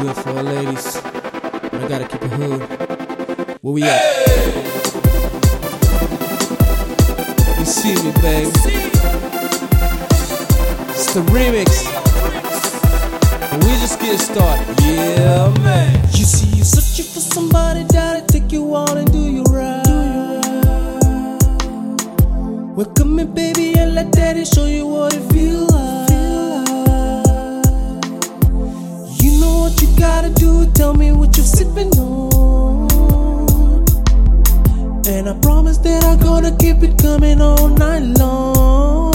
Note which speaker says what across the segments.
Speaker 1: good for our ladies, but I gotta keep it hood. Where we at? You see me, baby. It's the remix, and we just get started. Yeah, man.
Speaker 2: You see, you're searching for somebody that'll take you out and do you right. Welcome me, baby, and let daddy show you what it feels like. You know what you gotta do, tell me what you're sipping on. And I promise that I'm gonna keep it coming all night long.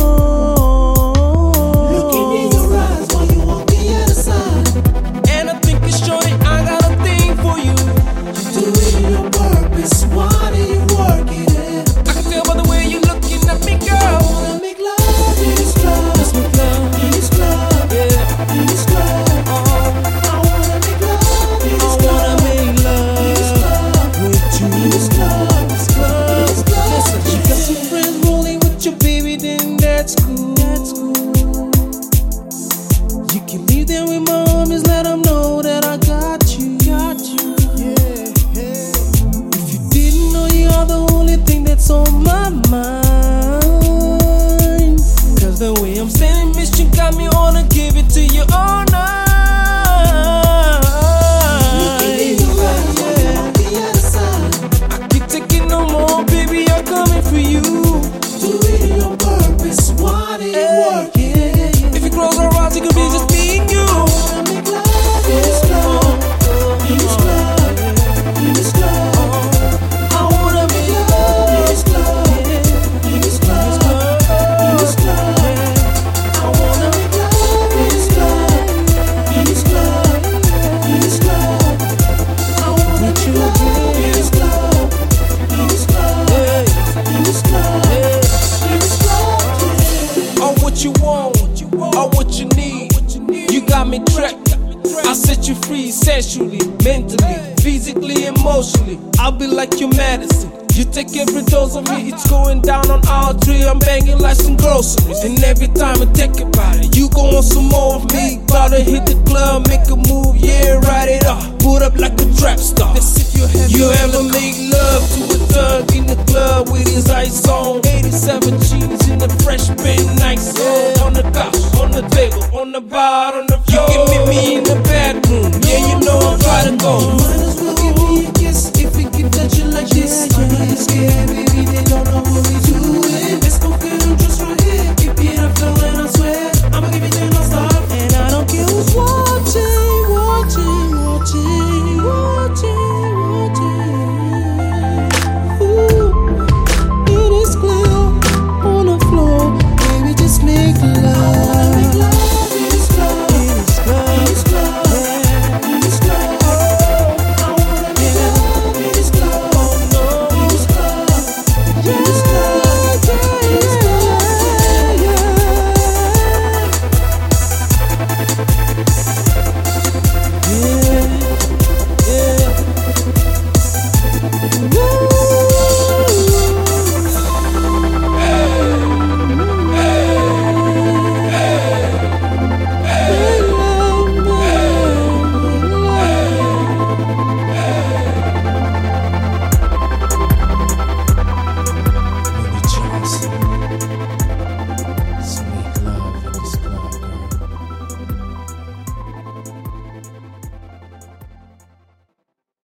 Speaker 2: Looking in your eyes while you walk the other side. And I think it's showing I got a thing for you. You do it on purpose, why do you work it in? I can tell by the way you're looking at me, girl. I wanna make love in this club. Let's make love in this club. Yeah, in this club. I wanna make love in this club. I wanna make love with you in this club. Listen, you got some friends rolling with your baby, then that's cool. You can leave them with my homies, let them know that I got you. Yeah. If you didn't know, you are the only thing that's on my mind. Cause the way I'm standing, miss, you got me wanna give it to you all night. Looking in your eyes, on the other side. I keep taking no more, baby, I'm coming for you. Do it on purpose, why do you work it? If you close our eyes, it could be just me and you. I wanna make love in this club, in this club, in this club. I wanna make love in this club, in this club, in this club. I wanna make love in this club, in this club, in this club. I wanna make love in this club, in this club, in this club, in this club. All what you want, all what you need. You got me trapped. I set you free sensually, mentally, physically, emotionally. I'll be like your medicine. You take every dose of me, it's going down on all three. I'm banging like some groceries. And every time I think about it, you gon' want some more of me. About to hit the club, make a move, yeah, ride it up. Put up like a trap star. You ever make love to a thug in the club with his ice on? 87 jeans in the fresh paint, nice on the couch, on the table, on the bar, on the floor. You can meet me in the bedroom, yeah, you know I'm trying to go. Might as well give me a kiss if we can touch it like this. I'm not scared, baby, they don't know what we